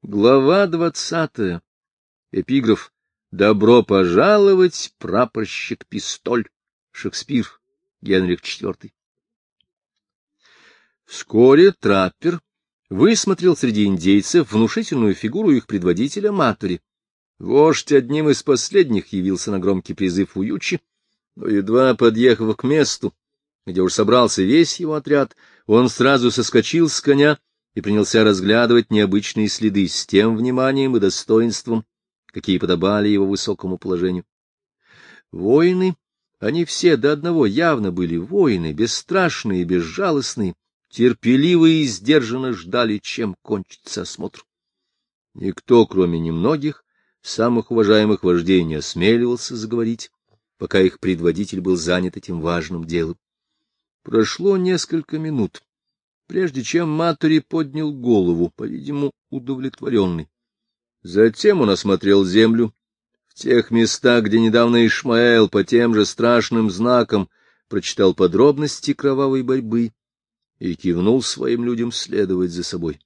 Глава 20. Эпиграф «Добро пожаловать, прапорщик Пистоль». Шекспир, Генрих IV. Вскоре траппер высмотрел среди индейцев внушительную фигуру их предводителя Матори. Вождь одним из последних явился на громкий призыв Уючи, но едва подъехав к месту, где уж собрался весь его отряд, он сразу соскочил с коня и принялся разглядывать необычные следы с тем вниманием и достоинством, какие подобали его высокому положению. Воины, они все до одного явно были воины, бесстрашные и безжалостные, терпеливые и сдержанно ждали, чем кончится осмотр. Никто, кроме немногих, самых уважаемых вождей, не осмеливался заговорить, пока их предводитель был занят этим важным делом. Прошло несколько минут, прежде чем Матори поднял голову, по-видимому, удовлетворенный. Затем он осмотрел землю в тех местах, где недавно Ишмаэл по тем же страшным знакам прочитал подробности кровавой борьбы и кивнул своим людям следовать за собой.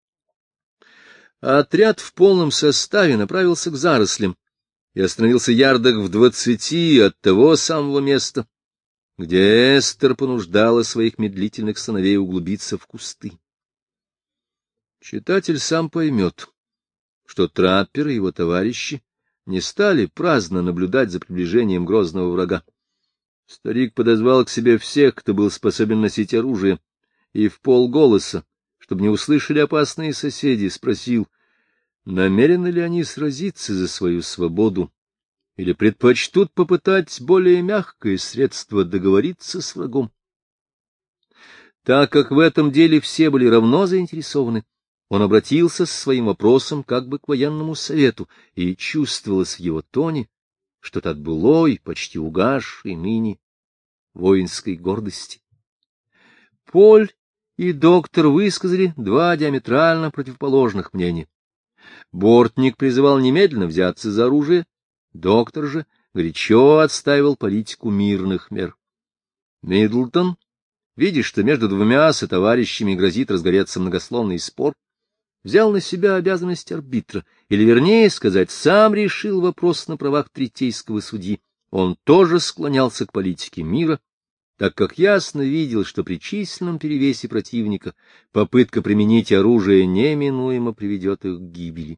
Отряд в полном составе направился к зарослям и остановился ярдах в 20 от того самого места, где Эстер понуждала своих медлительных сыновей углубиться в кусты. Читатель сам поймет, что траппер и его товарищи не стали праздно наблюдать за приближением грозного врага. Старик подозвал к себе всех, кто был способен носить оружие, и вполголоса, чтобы не услышали опасные соседи, спросил, намерены ли они сразиться за свою свободу, или предпочтут попытать более мягкое средство договориться с врагом. Так как в этом деле все были равно заинтересованы, он обратился со своим вопросом как бы к военному совету, и чувствовалось в его тоне что-то от былой, почти угасшей ныне воинской гордости. Поль и доктор высказали два диаметрально противоположных мнения. Бортник призывал немедленно взяться за оружие, доктор же горячо отстаивал политику мирных мер. Миддлтон, видя, что между двумя сотоварищами грозит разгореться многословный спор, взял на себя обязанность арбитра, или, вернее сказать, сам решил вопрос на правах третейского судьи. Он тоже склонялся к политике мира, так как ясно видел, что при численном перевесе противника попытка применить оружие неминуемо приведет их к гибели.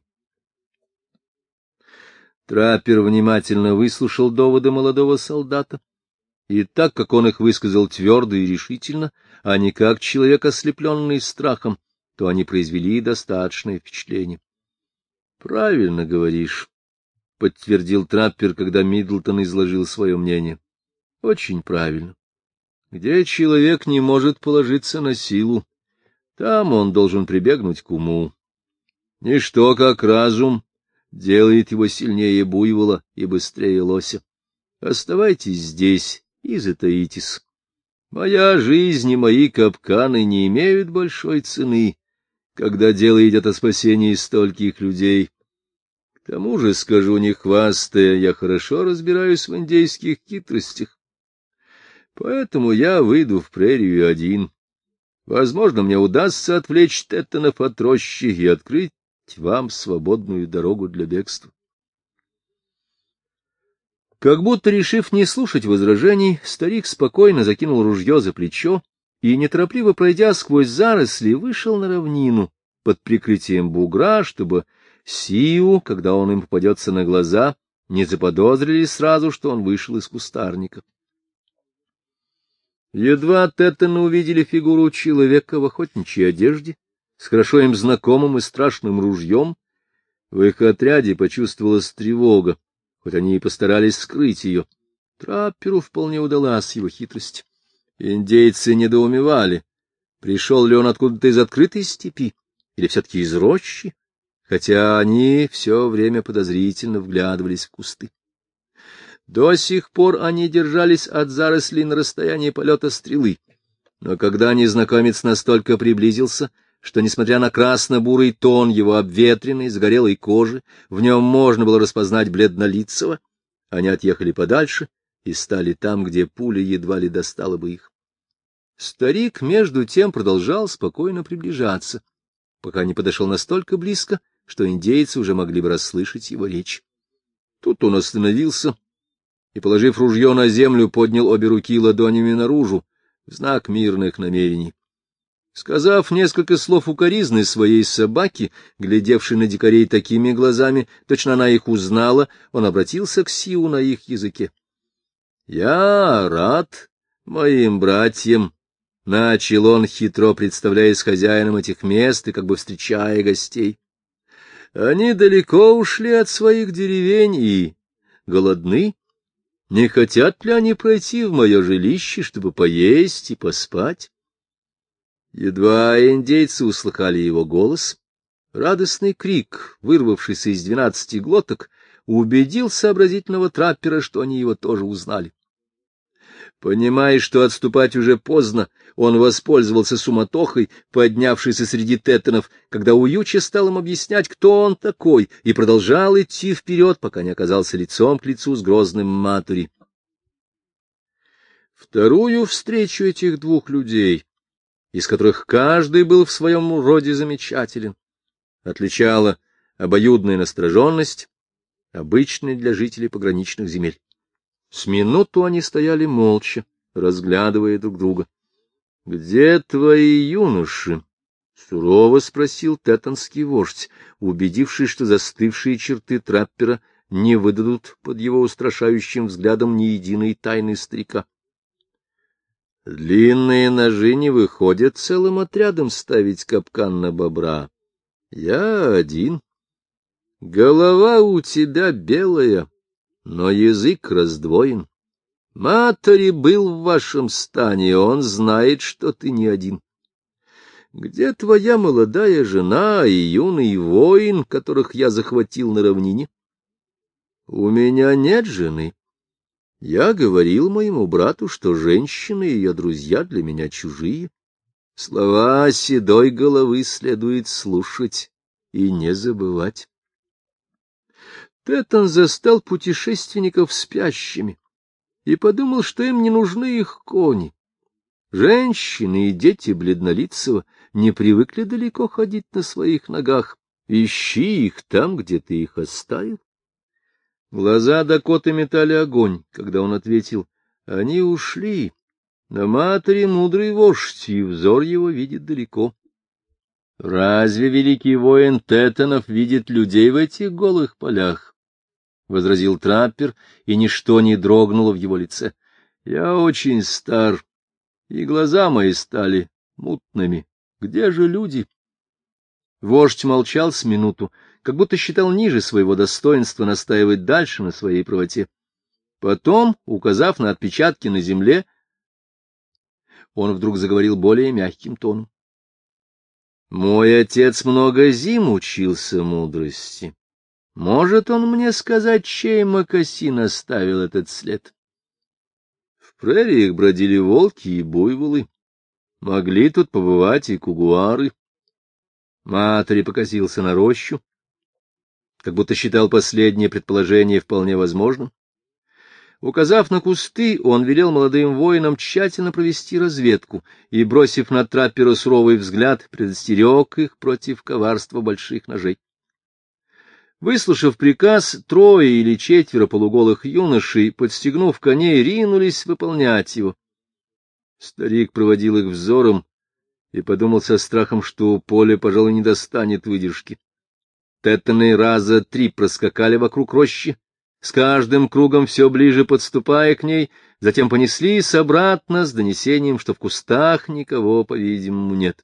Траппер внимательно выслушал доводы молодого солдата, и так как он их высказал твердо и решительно, а не как человек, ослепленный страхом, то они произвели достаточное впечатление. — Правильно говоришь, — подтвердил траппер, когда Миддлтон изложил свое мнение. — Очень правильно. Где человек не может положиться на силу, там он должен прибегнуть к уму. Ничто, как разум, делает его сильнее буйвола и быстрее лося. Оставайтесь здесь и затаитесь. Моя жизнь и мои капканы не имеют большой цены, когда дело идет о спасении стольких людей. К тому же, скажу не хвастая, я хорошо разбираюсь в индейских хитростях. Поэтому я выйду в прерию один. Возможно, мне удастся отвлечь Теттонов от рощи и открыть вам свободную дорогу для бегства. Как будто решив не слушать возражений, старик спокойно закинул ружье за плечо и, неторопливо пройдя сквозь заросли, вышел на равнину под прикрытием бугра, чтобы Сиу, когда он им попадется на глаза, не заподозрили сразу, что он вышел из кустарника. Едва Теттоны увидели фигуру человека в охотничьей одежде, с хорошо им знакомым и страшным ружьем, в их отряде почувствовалась тревога, хоть они и постарались скрыть ее. Трапперу вполне удалась его хитрость. Индейцы недоумевали, пришел ли он откуда-то из открытой степи или все-таки из рощи, хотя они все время подозрительно вглядывались в кусты. До сих пор они держались от зарослей на расстоянии полета стрелы, но когда незнакомец настолько приблизился, что, несмотря на красно-бурый тон его обветренной, загорелой кожи, в нем можно было распознать бледнолицего, они отъехали подальше и стали там, где пуля едва ли достала бы их. Старик, между тем, продолжал спокойно приближаться, пока не подошел настолько близко, что индейцы уже могли бы расслышать его речь. Тут он остановился и, положив ружье на землю, поднял обе руки ладонями наружу, в знак мирных намерений. Сказав несколько слов укоризны своей собаке, глядевшей на дикарей такими глазами, точно она их узнала, он обратился к Сиу на их языке. — Я рад моим братьям, — начал он, хитро представляясь хозяином этих мест и как бы встречая гостей. — Они далеко ушли от своих деревень и голодны. Не хотят ли они пройти в мое жилище, чтобы поесть и поспать? Едва индейцы услыхали его голос, радостный крик, вырвавшийся из 12 глоток, убедил сообразительного траппера, что они его тоже узнали. Понимая, что отступать уже поздно, он воспользовался суматохой, поднявшейся среди теттонов, когда Уюча стал им объяснять, кто он такой, и продолжал идти вперед, пока не оказался лицом к лицу с грозным Матури. Вторую встречу этих двух людей, из которых каждый был в своем роде замечателен, отличала обоюдная настороженность, обычная для жителей пограничных земель. С минуту они стояли молча, разглядывая друг друга. — Где твои юноши? — сурово спросил теттонский вождь, убедившись, что застывшие черты траппера не выдадут под его устрашающим взглядом ни единой тайны старика. Длинные ножи не выходят целым отрядом ставить капкан на бобра. Я один. Голова у тебя белая, но язык раздвоен. Матери был в вашем стане, он знает, что ты не один. Где твоя молодая жена и юный воин, которых я захватил на равнине? У меня нет жены. Я говорил моему брату, что женщины и ее друзья для меня чужие. Слова седой головы следует слушать и не забывать. Теттон застал путешественников спящими и подумал, что им не нужны их кони. Женщины и дети бледнолицего не привыкли далеко ходить на своих ногах. Ищи их там, где ты их оставил. Глаза Дакоты метали огонь, когда он ответил: они ушли. На Матери мудрый вождь, и взор его видит далеко. Разве великий воин Теттонов видит людей в этих голых полях? — возразил траппер, и ничто не дрогнуло в его лице. — Я очень стар, и глаза мои стали мутными. Где же люди? Вождь молчал с минуту, как будто считал ниже своего достоинства настаивать дальше на своей правоте. Потом, указав на отпечатки на земле, он вдруг заговорил более мягким тоном. — Мой отец много зим учился мудрости. Может он мне сказать, чей мокасин оставил этот след? В прериях бродили волки и буйволы. Могли тут побывать и кугуары. Матери покосился на рощу, как будто считал последнее предположение вполне возможным. Указав на кусты, он велел молодым воинам тщательно провести разведку и, бросив на траппера суровый взгляд, предостерег их против коварства больших ножей. Выслушав приказ, 3 или 4 полуголых юношей, подстегнув коней, ринулись выполнять его. Старик проводил их взором и подумал со страхом, что у поля, пожалуй, не достанет выдержки. Теттоны раза 3 проскакали вокруг рощи, с каждым кругом все ближе подступая к ней, затем понеслись обратно с донесением, что в кустах никого, по-видимому, нет.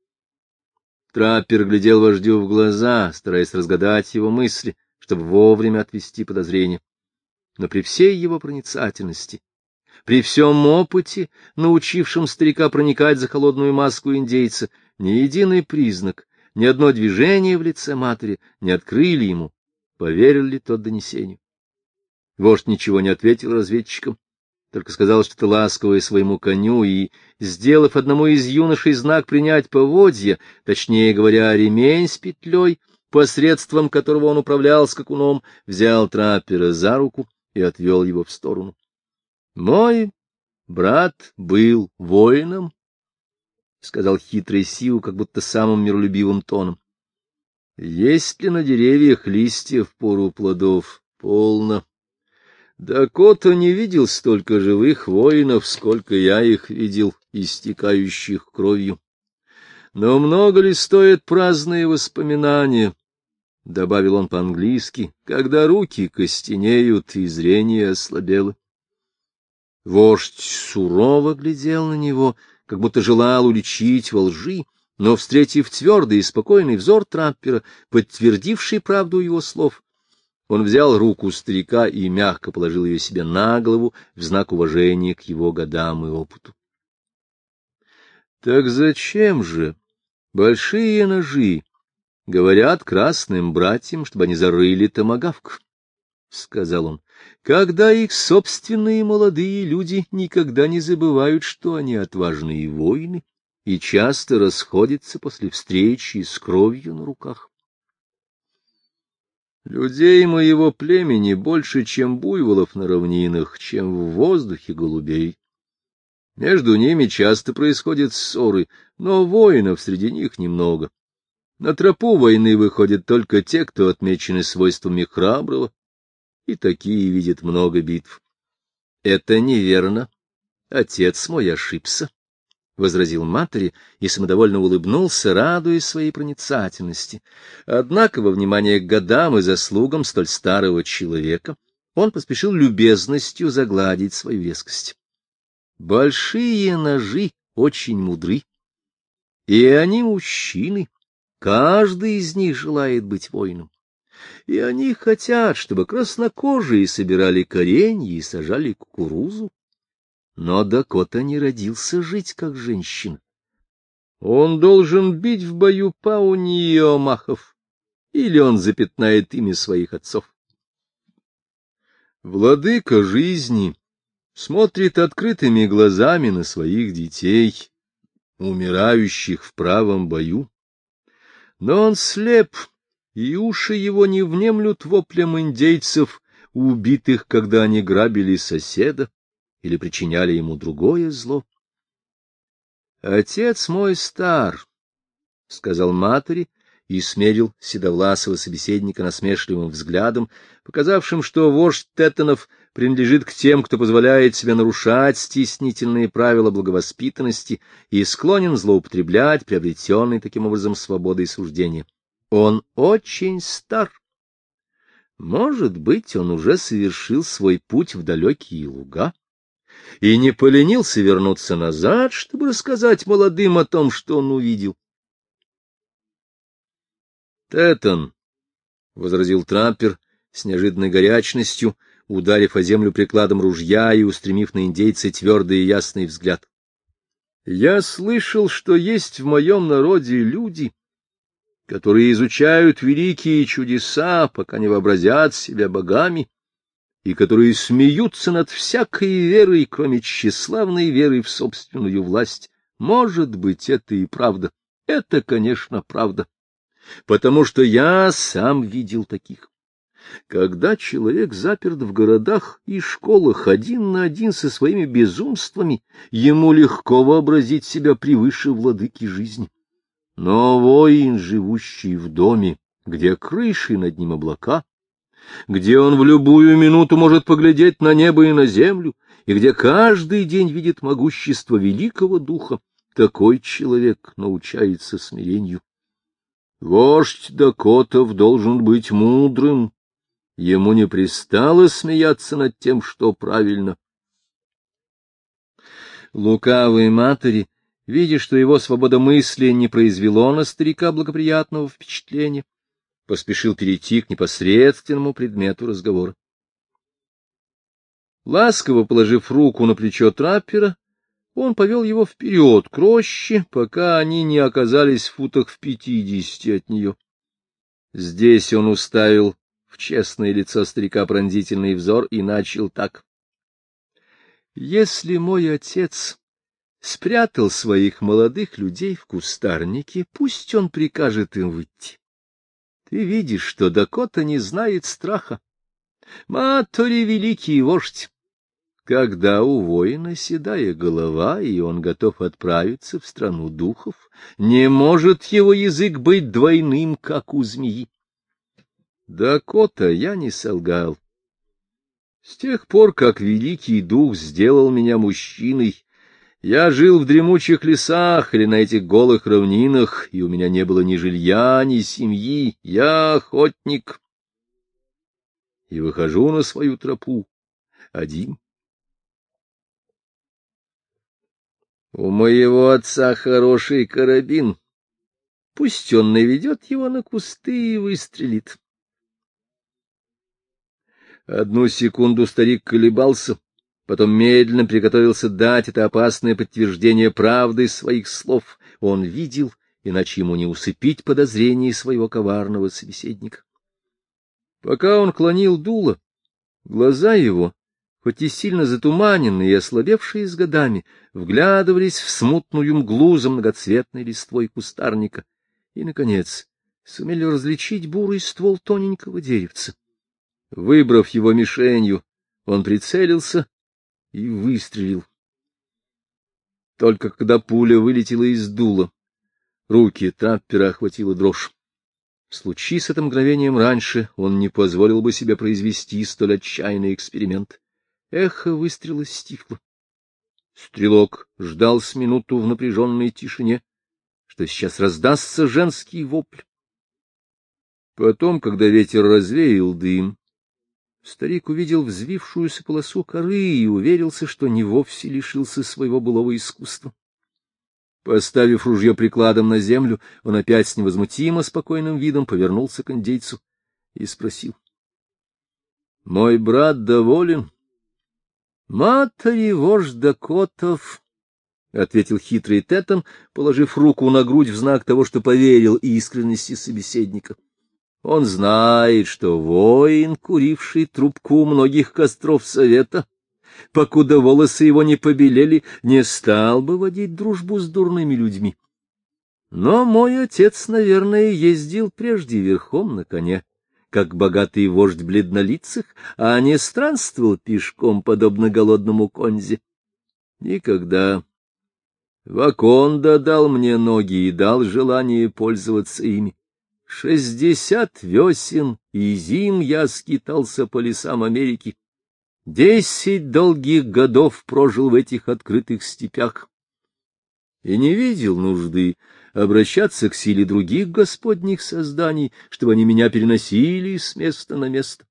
Траппер глядел вождю в глаза, стараясь разгадать его мысли, чтобы вовремя отвести подозрения. Но при всей его проницательности, при всем опыте, научившем старика проникать за холодную маску индейца, ни единый признак, ни одно движение в лице матери не открыли ему, поверил ли тот донесению. Вождь ничего не ответил разведчикам, только сказал что-то ласковое своему коню и, сделав одному из юношей знак принять поводья, точнее говоря, ремень с петлей, посредством которого он управлял скакуном, взял траппера за руку и отвел его в сторону. — Мой брат был воином, — сказал хитрый Сиу, как будто самым миролюбивым тоном. Есть ли на деревьях листья в пору плодов? Полно. Дакота не видел столько живых воинов, сколько я их видел, истекающих кровью. Но много ли стоят праздные воспоминания, — добавил он по-английски, — когда руки костенеют и зрение ослабело? Вождь сурово глядел на него, как будто желал уличить во лжи, но, встретив твердый и спокойный взор траппера, подтвердивший правду его слов, он взял руку старика и мягко положил ее себе на голову в знак уважения к его годам и опыту. — Так зачем же большие ножи говорят красным братьям, чтобы они зарыли томагавк? — сказал он. — Когда их собственные молодые люди никогда не забывают, что они отважные воины, и часто расходятся после встречи с кровью на руках. Людей моего племени больше, чем буйволов на равнинах, чем в воздухе голубей. Между ними часто происходят ссоры, но воинов среди них немного. На тропу войны выходят только те, кто отмечены свойствами храброго, и такие видят много битв. — Это неверно. Отец мой ошибся, — возразил матери и самодовольно улыбнулся, радуясь своей проницательности. Однако во внимание к годам и заслугам столь старого человека он поспешил любезностью загладить свою резкость. Большие ножи очень мудры, и они мужчины, каждый из них желает быть воином. И они хотят, чтобы краснокожие собирали коренья и сажали кукурузу. Но Дакота не родился жить как женщина. Он должен бить в бою пауни и омахов, или он запятнает имя своих отцов. Владыка жизни смотрит открытыми глазами на своих детей, умирающих в правом бою. Но он слеп, и уши его не внемлют воплям индейцев, убитых, когда они грабили соседа или причиняли ему другое зло. — Отец мой стар, — сказал матери и смерил седовласого собеседника насмешливым взглядом, показавшим, что вождь Теттонов принадлежит к тем, кто позволяет себе нарушать стеснительные правила благовоспитанности и склонен злоупотреблять приобретенной таким образом свободой суждения. Он очень стар. Может быть, он уже совершил свой путь в далекие луга и не поленился вернуться назад, чтобы рассказать молодым о том, что он увидел. — Тэттон, — возразил траппер с неожиданной горячностью, ударив о землю прикладом ружья и устремив на индейца твердый и ясный взгляд. — Я слышал, что есть в моем народе люди, которые изучают великие чудеса, пока не вообразят себя богами, и которые смеются над всякой верой, кроме тщеславной веры в собственную власть. Может быть, это и правда. Это, конечно, правда. Потому что я сам видел таких. Когда человек заперт в городах и школах один на один со своими безумствами, ему легко вообразить себя превыше владыки жизни. Но воин, живущий в доме, где крыши над ним облака, где он в любую минуту может поглядеть на небо и на землю, и где каждый день видит могущество великого духа, такой человек научается смирению. Вождь Дакотов должен быть мудрым, ему не пристало смеяться над тем, что правильно. Лукавые матери, видя, что его свободомыслие не произвело на старика благоприятного впечатления, поспешил перейти к непосредственному предмету разговора. Ласково положив руку на плечо траппера, он повел его вперед к роще, пока они не оказались в футах в 50 от нее. Здесь он уставил в честное лицо старика пронзительный взор и начал так. — Если мой отец спрятал своих молодых людей в кустарнике, пусть он прикажет им выйти. Ты видишь, что Дакота не знает страха. Матори — великий вождь. Когда у воина седая голова, и он готов отправиться в страну духов, не может его язык быть двойным, как у змеи. Дакота, я не солгал. С тех пор, как великий дух сделал меня мужчиной, я жил в дремучих лесах или на этих голых равнинах, и у меня не было ни жилья, ни семьи. Я охотник. И выхожу на свою тропу один. У моего отца хороший карабин. Пусть он наведет его на кусты и выстрелит. Одну секунду старик колебался, потом медленно приготовился дать это опасное подтверждение правды своих слов. Он видел, иначе ему не усыпить подозрений своего коварного собеседника. Пока он клонил дуло, глаза его, хоть и сильно затуманенные и ослабевшие с годами, вглядывались в смутную мглу за многоцветной листвой кустарника и, наконец, сумели различить бурый ствол тоненького деревца. Выбрав его мишенью, он прицелился и выстрелил. Только когда пуля вылетела из дула, руки траппера охватила дрожь. Случись это мгновением раньше, он не позволил бы себе произвести столь отчаянный эксперимент. Эхо выстрела стихло. Стрелок ждал с минуту в напряженной тишине, что сейчас раздастся женский вопль. Потом, когда ветер развеял дым, старик увидел взвившуюся полосу коры и уверился, что не вовсе лишился своего былого искусства. Поставив ружье прикладом на землю, он опять с невозмутимо спокойным видом повернулся к индейцу и спросил: — Мой брат доволен? — Матери вождь Дакотов, — ответил хитрый Тетон, положив руку на грудь в знак того, что поверил искренности собеседника. Он знает, что воин, куривший трубку у многих костров совета, покуда волосы его не побелели, не стал бы водить дружбу с дурными людьми. Но мой отец, наверное, ездил прежде верхом на коне, как богатый вождь бледнолицых, а не странствовал пешком, подобно голодному конзе. Никогда. Ваконда дал мне ноги и дал желание пользоваться ими. 60 весен и зим я скитался по лесам Америки. 10 долгих годов прожил в этих открытых степях и не видел нужды обращаться к силе других господних созданий, чтобы они меня переносили с места на место.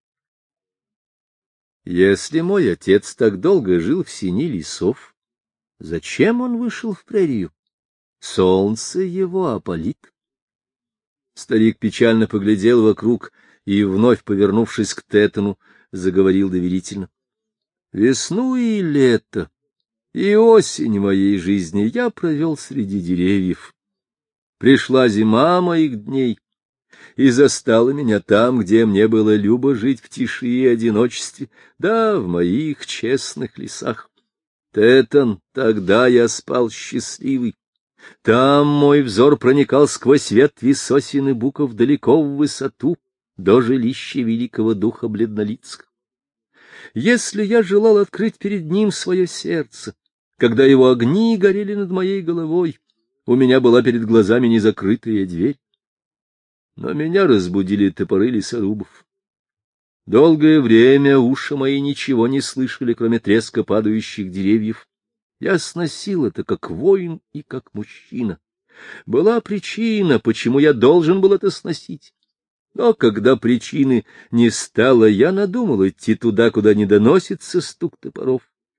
Если мой отец так долго жил в сени лесов, зачем он вышел в прерию? Солнце его опалит. Старик печально поглядел вокруг и, вновь повернувшись к Тетону, заговорил доверительно. Весну и лето, и осень моей жизни я провел среди деревьев. Пришла зима моих дней и застала меня там, где мне было любо жить в тиши и одиночестве, да в моих честных лесах. Тетон, тогда я спал счастливый. Там мой взор проникал сквозь ветви сосен и буков далеко в высоту, до жилища великого духа бледнолицых. Если я желал открыть перед ним свое сердце, когда его огни горели над моей головой, у меня была перед глазами незакрытая дверь. Но меня разбудили топоры лесорубов. Долгое время уши мои ничего не слышали, кроме треска падающих деревьев. Я сносил это как воин и как мужчина. Была причина, почему я должен был это сносить. Но когда причины не стало, я надумал идти туда, куда не доносится стук топоров.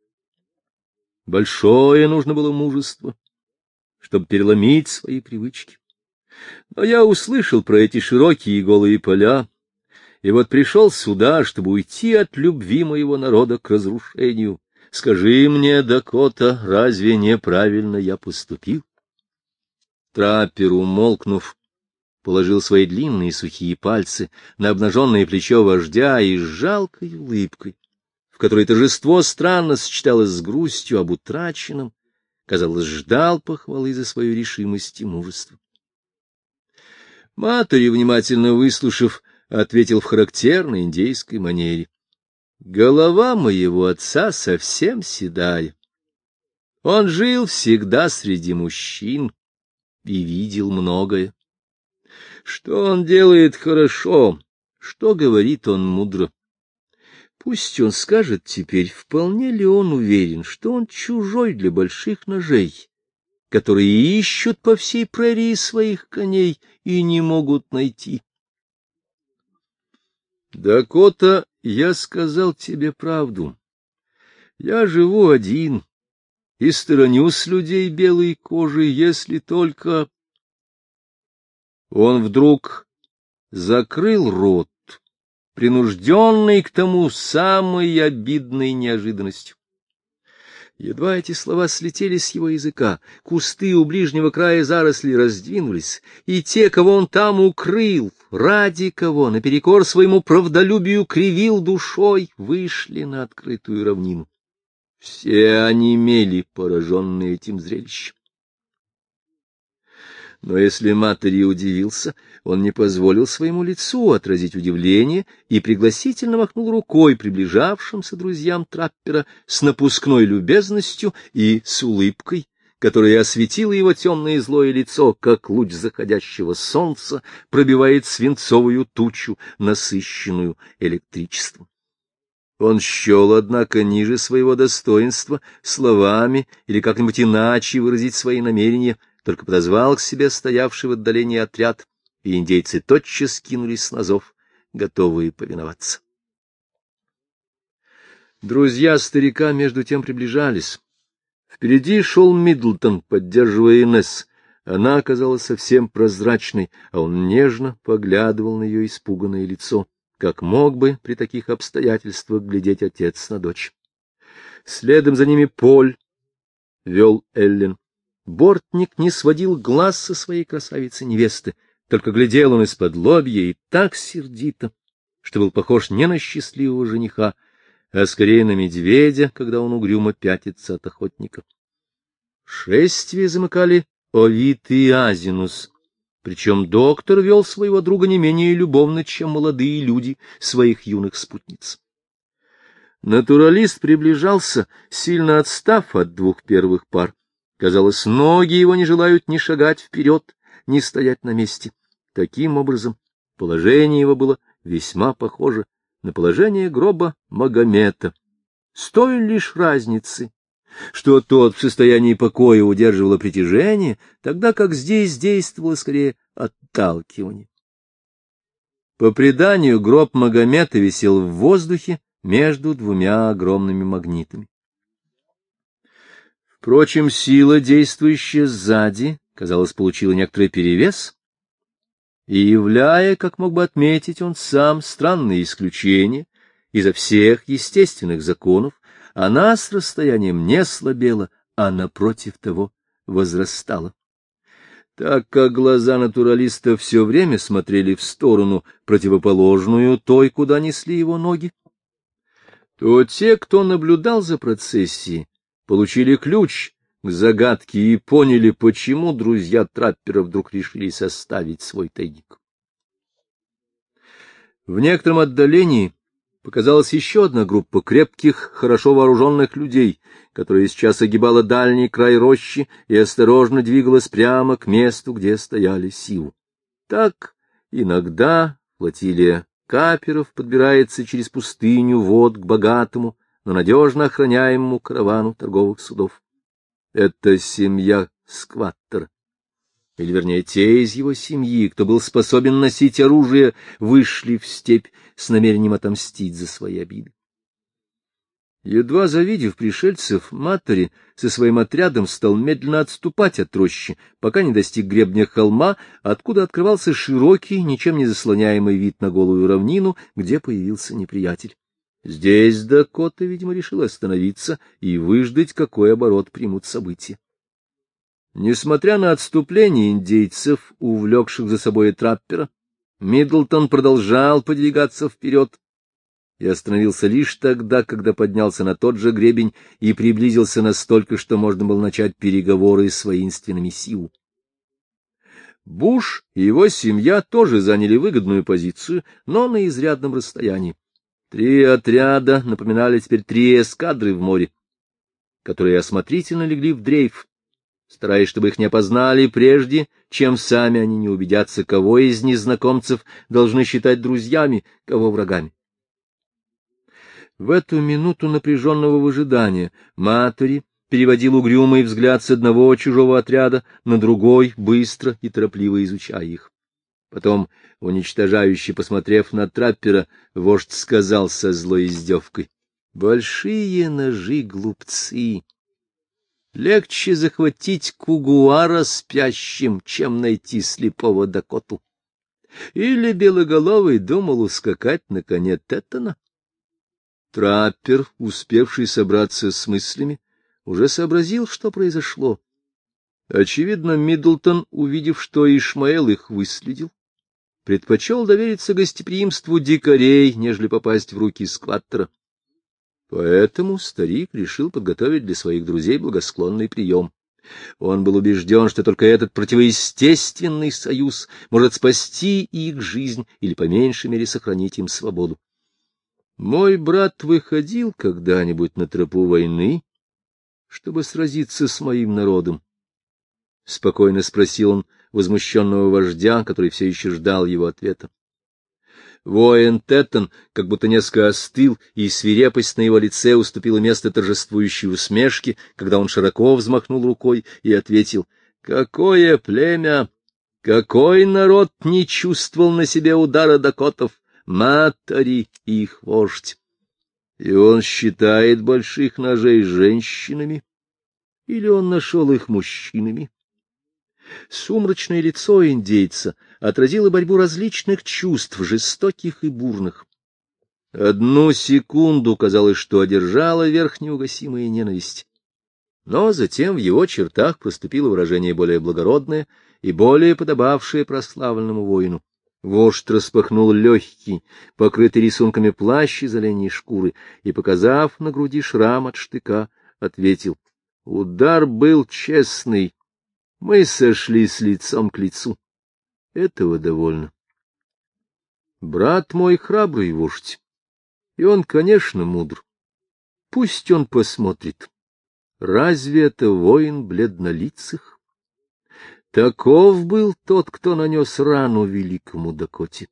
Большое нужно было мужество, чтобы переломить свои привычки. Но я услышал про эти широкие голые поля, и вот пришел сюда, чтобы уйти от любви моего народа к разрушению. Скажи мне, Дакота, разве неправильно я поступил? Траппер, умолкнув, положил свои длинные сухие пальцы на обнаженное плечо вождя и с жалкой улыбкой, в которой торжество странно сочеталось с грустью об утраченном, казалось, ждал похвалы за свою решимость и мужество. Матери, внимательно выслушав, ответил в характерной индейской манере. Голова моего отца совсем седая. Он жил всегда среди мужчин и видел многое. Что он делает хорошо, что говорит он мудро. Пусть он скажет теперь, вполне ли он уверен, что он чужой для больших ножей, которые ищут по всей прерии своих коней и не могут найти. Дакота, я сказал тебе правду. Я живу один и сторонюсь людей белой кожи, если только... Он вдруг закрыл рот, принужденный к тому самой обидной неожиданностью. Едва эти слова слетели с его языка, кусты у ближнего края зарослей раздвинулись, и те, кого он там укрыл, ради кого, наперекор своему правдолюбию кривил душой, вышли на открытую равнину. Все онемели, пораженные этим зрелищем. Но если Матери удивился, он не позволил своему лицу отразить удивление и пригласительно махнул рукой приближавшимся друзьям траппера с напускной любезностью и с улыбкой, которая осветила его темное и злое лицо, как луч заходящего солнца пробивает свинцовую тучу, насыщенную электричеством. Он счел, однако, ниже своего достоинства словами или как-нибудь иначе выразить свои намерения, только подозвал к себе стоявший в отдалении отряд, и индейцы тотчас кинулись на зов, готовые повиноваться. Друзья старика между тем приближались. Впереди шел Миддлтон, поддерживая Инесс. Она оказалась совсем прозрачной, а он нежно поглядывал на ее испуганное лицо, как мог бы при таких обстоятельствах глядеть отец на дочь. Следом за ними Поль вел Эллен. Бортник не сводил глаз со своей красавицы-невесты, только глядел он из-под лобья и так сердито, что был похож не на счастливого жениха, а скорее на медведя, когда он угрюмо пятится от охотника. Шествие замыкали Овид и Азинус, причем доктор вел своего друга не менее любовно, чем молодые люди своих юных спутниц. Натуралист приближался, сильно отстав от двух первых пар. Казалось, ноги его не желают ни шагать вперед, ни стоять на месте. Таким образом, положение его было весьма похоже на положение гроба Магомета, с той лишь разницей, что тот в состоянии покоя удерживало притяжение, тогда как здесь действовало скорее отталкивание. По преданию, гроб Магомета висел в воздухе между двумя огромными магнитами. Впрочем, сила, действующая сзади, казалось, получила некоторый перевес, и, являя, как мог бы отметить он сам, странные исключения изо всех естественных законов, она с расстоянием не слабела, а напротив того возрастала. Так как глаза натуралиста все время смотрели в сторону, противоположную той, куда несли его ноги, то те, кто наблюдал за процессией, получили ключ к загадке и поняли, почему друзья траппера вдруг решили составить свой тайник. В некотором отдалении показалась еще одна группа крепких, хорошо вооруженных людей, которая сейчас огибала дальний край рощи и осторожно двигалась прямо к месту, где стояли Сиу. Так иногда флотилия каперов подбирается через пустыню вод к богатому, но надежно охраняемому каравану торговых судов. Это семья Скваттера, или, вернее, те из его семьи, кто был способен носить оружие, вышли в степь с намерением отомстить за свои обиды. Едва завидев пришельцев, Матери со своим отрядом стал медленно отступать от рощи, пока не достиг гребня холма, откуда открывался широкий, ничем не заслоняемый вид на голую равнину, где появился неприятель. Здесь Дакота, видимо, решил остановиться и выждать, какой оборот примут события. Несмотря на отступление индейцев, увлекших за собой траппера, Миддлтон продолжал подвигаться вперед и остановился лишь тогда, когда поднялся на тот же гребень и приблизился настолько, что можно было начать переговоры с воинственными Сиу. Буш и его семья тоже заняли выгодную позицию, но на изрядном расстоянии. 3 отряда напоминали теперь 3 эскадры в море, которые осмотрительно легли в дрейф, стараясь, чтобы их не опознали прежде, чем сами они не убедятся, кого из незнакомцев должны считать друзьями, кого врагами. В эту минуту напряженного выжидания Матери переводил угрюмый взгляд с одного чужого отряда на другой, быстро и торопливо изучая их. Потом, уничтожающе посмотрев на траппера, вождь сказал со злой издевкой: — Большие ножи, глупцы! Легче захватить кугуара спящим, чем найти слепого Дакоту. Или Белоголовый думал ускакать на коне Теттона? Траппер, успевший собраться с мыслями, уже сообразил, что произошло. Очевидно, Миддлтон, увидев, что Ишмаэл их выследил, предпочел довериться гостеприимству дикарей, нежели попасть в руки скваттера. Поэтому старик решил подготовить для своих друзей благосклонный прием. Он был убежден, что только этот противоестественный союз может спасти их жизнь или, по меньшей мере, сохранить им свободу. Мой брат выходил когда-нибудь на тропу войны, чтобы сразиться с моим народом? — спокойно спросил он возмущенного вождя, который все еще ждал его ответа. Воин Теттон как будто несколько остыл, и свирепость на его лице уступила место торжествующей усмешке, когда он широко взмахнул рукой и ответил: — Какое племя, какой народ не чувствовал на себе удара дакотов, Матери их вождь! И он считает больших ножей женщинами? Или он нашел их мужчинами? Сумрачное лицо индейца отразило борьбу различных чувств, жестоких и бурных. Одну секунду казалось, что одержала верх неугасимая ненависть. Но затем в его чертах проступило выражение более благородное и более подобавшее прославленному воину. Вождь распахнул легкий, покрытый рисунками плащ из оленьей шкуры, и, показав на груди шрам от штыка, ответил: — Удар был честный. Мы сошлись лицом к лицу. Этого довольно. Брат мой храбрый вождь, и он, конечно, мудр. Пусть он посмотрит. Разве это воин бледнолицых? Таков был тот, кто нанес рану великому Дакоте.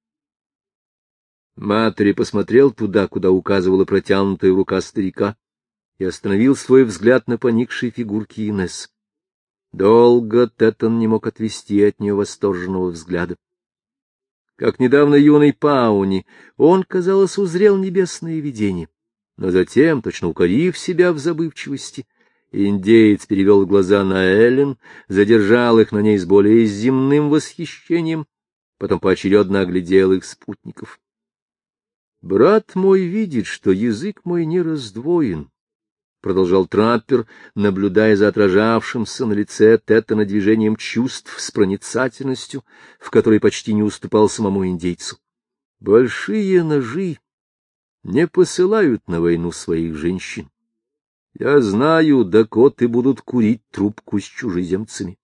Матери посмотрел туда, куда указывала протянутая рука старика, и остановил свой взгляд на поникшей фигурке Инесс. Долго Теттон не мог отвести от нее восторженного взгляда. Как недавно юный Пауни, он, казалось, узрел небесное видение, но затем, точно укорив себя в забывчивости, индеец перевел глаза на Эллен, задержал их на ней с более земным восхищением, потом поочередно оглядел их спутников. — Брат мой видит, что язык мой не раздвоен, — продолжал траппер, наблюдая за отражавшимся на лице Теттона движением чувств с проницательностью, в которой почти не уступал самому индейцу. — Большие ножи не посылают на войну своих женщин. Я знаю, дакоты будут курить трубку с чужеземцами.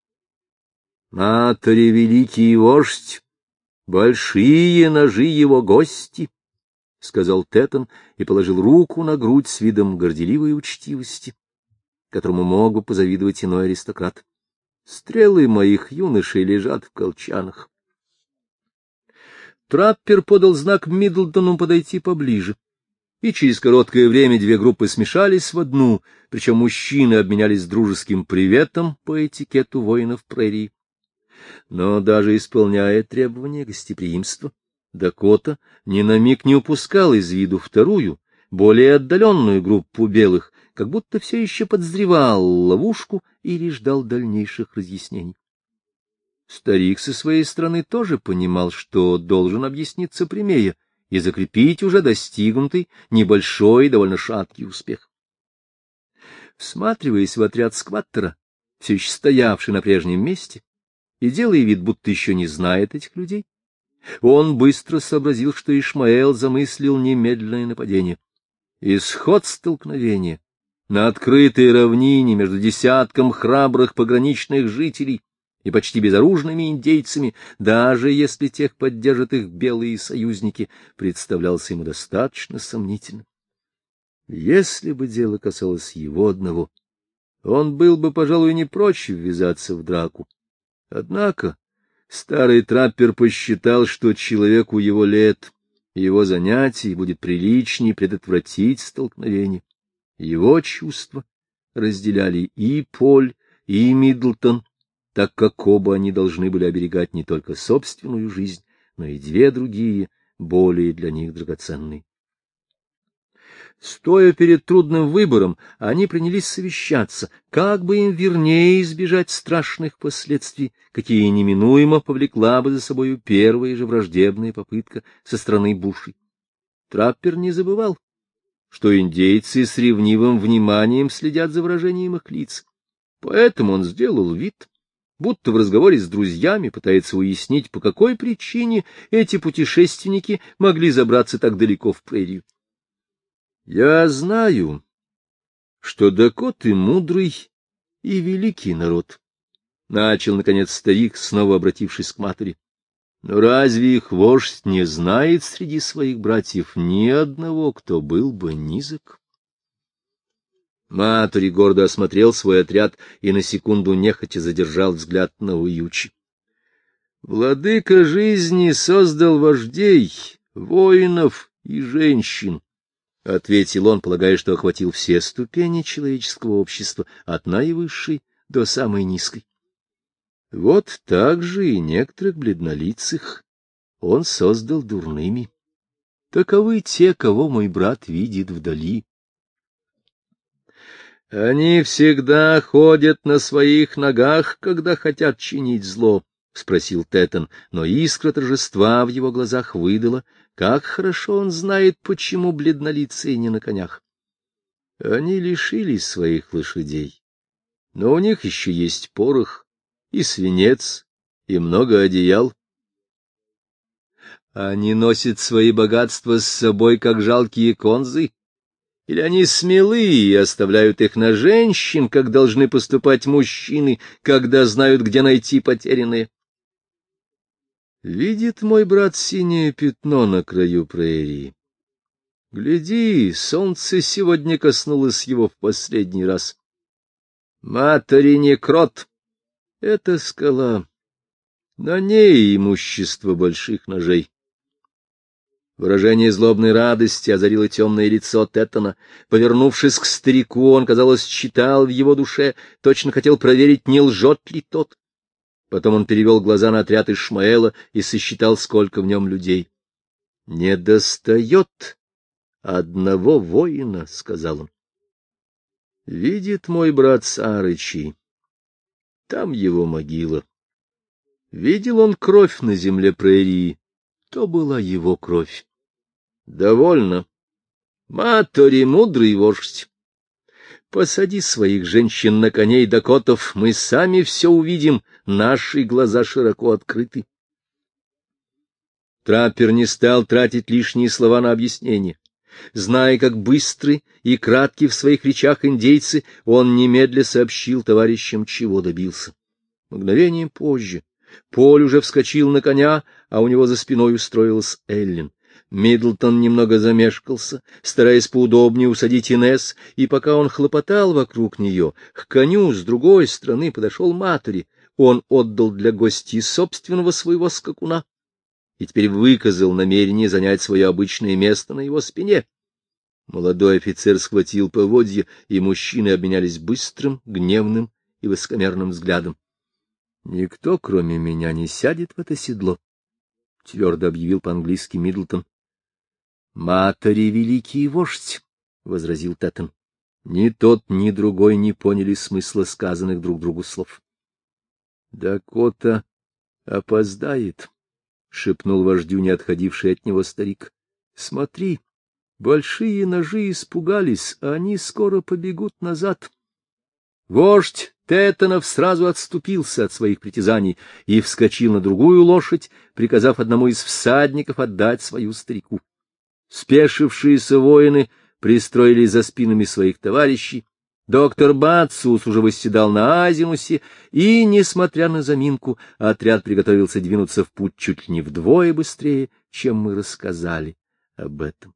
Матери великий вождь, большие ножи его гости, — сказал Теттон и положил руку на грудь с видом горделивой учтивости, которому мог бы позавидовать иной аристократ. Стрелы моих юношей лежат в колчанах. Траппер подал знак Миддлтону подойти поближе, и через короткое время две группы смешались в одну, причем мужчины обменялись дружеским приветом по этикету воинов прерии. Но даже исполняя требования гостеприимства, Дакота ни на миг не упускал из виду вторую, более отдаленную группу белых, как будто все еще подозревал ловушку или ждал дальнейших разъяснений. Старик со своей стороны тоже понимал, что должен объясниться прямее и закрепить уже достигнутый небольшой и довольно шаткий успех. Всматриваясь в отряд скваттера, все еще стоявший на прежнем месте, и делая вид, будто еще не знает этих людей, он быстро сообразил, что Ишмаэл замыслил немедленное нападение. Исход столкновения на открытой равнине между десятком храбрых пограничных жителей и почти безоружными индейцами, даже если тех поддержат их белые союзники, представлялся ему достаточно сомнительным. Если бы дело касалось его одного, он был бы, пожалуй, не прочь ввязаться в драку. Однако старый траппер посчитал, что человеку его лет, его занятий будет приличней предотвратить столкновение. Его чувства разделяли и Поль, и Миддлтон, так как оба они должны были оберегать не только собственную жизнь, но и две другие, более для них драгоценные. Стоя перед трудным выбором, они принялись совещаться, как бы им вернее избежать страшных последствий, какие неминуемо повлекла бы за собою первая же враждебная попытка со стороны бушей. Траппер не забывал, что индейцы с ревнивым вниманием следят за выражением их лиц. Поэтому он сделал вид, будто в разговоре с друзьями пытается уяснить, по какой причине эти путешественники могли забраться так далеко в прерию. Я знаю, что дакоты мудрый и великий народ, — начал, наконец, старик, снова обратившись к матери. Но разве их вождь не знает среди своих братьев ни одного, кто был бы низок? Матери гордо осмотрел свой отряд и на секунду нехотя задержал взгляд на Уючи. Владыка жизни создал вождей, воинов и женщин, — ответил он, полагая, что охватил все ступени человеческого общества, от наивысшей до самой низкой. Вот так же и некоторых бледнолицых он создал дурными. Таковы те, кого мой брат видит вдали. Они всегда ходят на своих ногах, когда хотят чинить зло, — спросил Теттон, но искра торжества в его глазах выдала, как хорошо он знает, почему бледнолицые не на конях. Они лишились своих лошадей, но у них еще есть порох и свинец, и много одеял. Они носят свои богатства с собой, как жалкие конзы, или они смелы и оставляют их на женщин, как должны поступать мужчины, когда знают, где найти потерянные. Видит мой брат синее пятно на краю прерии. Гляди, солнце сегодня коснулось его в последний раз. Матери не крот. Это скала. На ней имущество больших ножей. Выражение злобной радости озарило темное лицо Теттона. Повернувшись к старику, он, казалось, читал в его душе, точно хотел проверить, не лжет ли тот. Потом он перевел глаза на отряд Ишмаэла и сосчитал, сколько в нем людей. — Недостает одного воина, — сказал он. — Видит мой брат Сарычи. Там его могила. Видел он кровь на земле прерии. То была его кровь. Довольно. Матори, мудрый вождь. Посади своих женщин на коней дакотов, мы сами все увидим, наши глаза широко открыты. Траппер не стал тратить лишние слова на объяснение. Зная, как быстры и кратки в своих речах индейцы, он немедля сообщил товарищам, чего добился. Мгновением позже Поль уже вскочил на коня, а у него за спиной устроилась Эллен. Миддлтон немного замешкался, стараясь поудобнее усадить Инесс, и пока он хлопотал вокруг нее, к коню с другой стороны подошел Матери. Он отдал для гостей собственного своего скакуна и теперь выказал намерение занять свое обычное место на его спине. Молодой офицер схватил поводья, и мужчины обменялись быстрым, гневным и высокомерным взглядом. — Никто, кроме меня, не сядет в это седло, — твердо объявил по-английски Миддлтон. — Матери великий вождь, — возразил Теттон. Ни тот, ни другой не поняли смысла сказанных друг другу слов. — Дакота опоздает, — шепнул вождю, не отходивший от него старик. — Смотри, большие ножи испугались, а они скоро побегут назад. Вождь Теттонов сразу отступился от своих притязаний и вскочил на другую лошадь, приказав одному из всадников отдать свою старику. Спешившиеся воины пристроились за спинами своих товарищей, Доктор Бацус уже восседал на азимусе, и, несмотря на заминку, отряд приготовился двинуться в путь чуть ли не вдвое быстрее, чем мы рассказали об этом.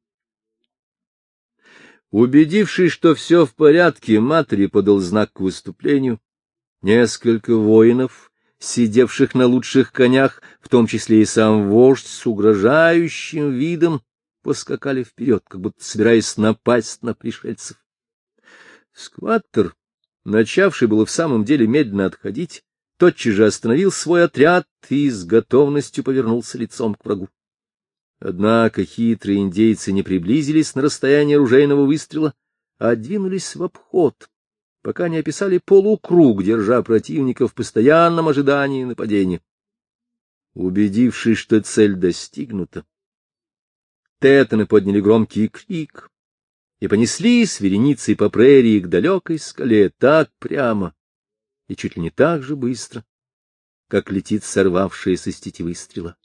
Убедившись, что все в порядке, Матери подал знак к выступлению. Несколько воинов, сидевших на лучших конях, в том числе и сам вождь, с угрожающим видом поскакали вперед, как будто собираясь напасть на пришельцев. Скваттер, начавший было в самом деле медленно отходить, тотчас же остановил свой отряд и с готовностью повернулся лицом к врагу. Однако хитрые индейцы не приблизились на расстояние ружейного выстрела, а двинулись в обход, пока не описали полукруг, держа противника в постоянном ожидании нападения. Убедившись, что цель достигнута, тетаны подняли громкий крик и понеслись вереницей по прерии к далекой скале так прямо и чуть ли не так же быстро, как летит сорвавшаяся с тетивы стрела.